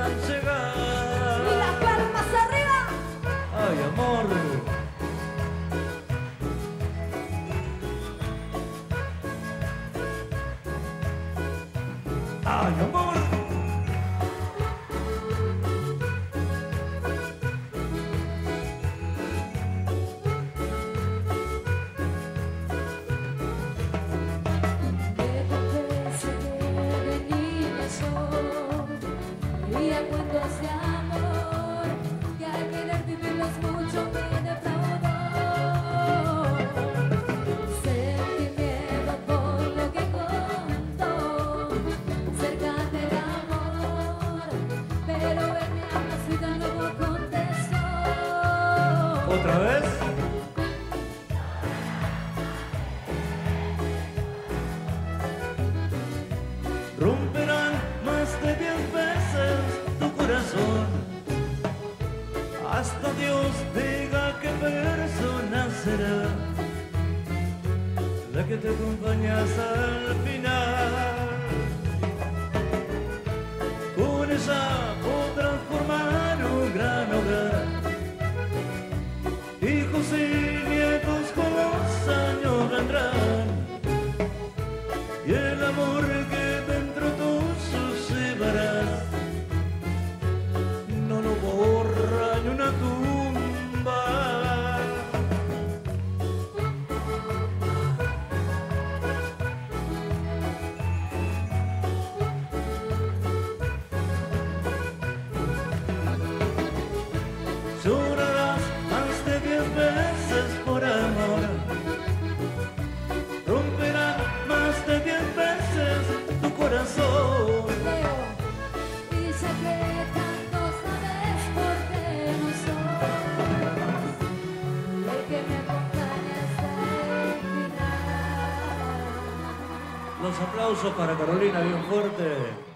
al llegar. Y las palmas arriba. Ay, amor. Ay, amor. Cuentos de amor, que al querer vivirlos mucho me defraudó. Sentí miedo por lo que contó, cerca del amor, pero en mi alma su vida no contestó. ¿Otra vez? Romperán más de 10 veces tu corazón, hasta Dios diga qué persona será la que te acompañas al final. Con ella podrás formar un gran hogar, hijos y nietos con los años vendrán, y el amor que dentro tuyo llevarás no lo borra ni una tumba. Llorarás más de 10 veces por amor, romperán más de 10 veces tu corazón. Y sé que tanto sabes por qué no sos el que me acompaña hasta el final. Los aplausos para Carolina, bien fuerte.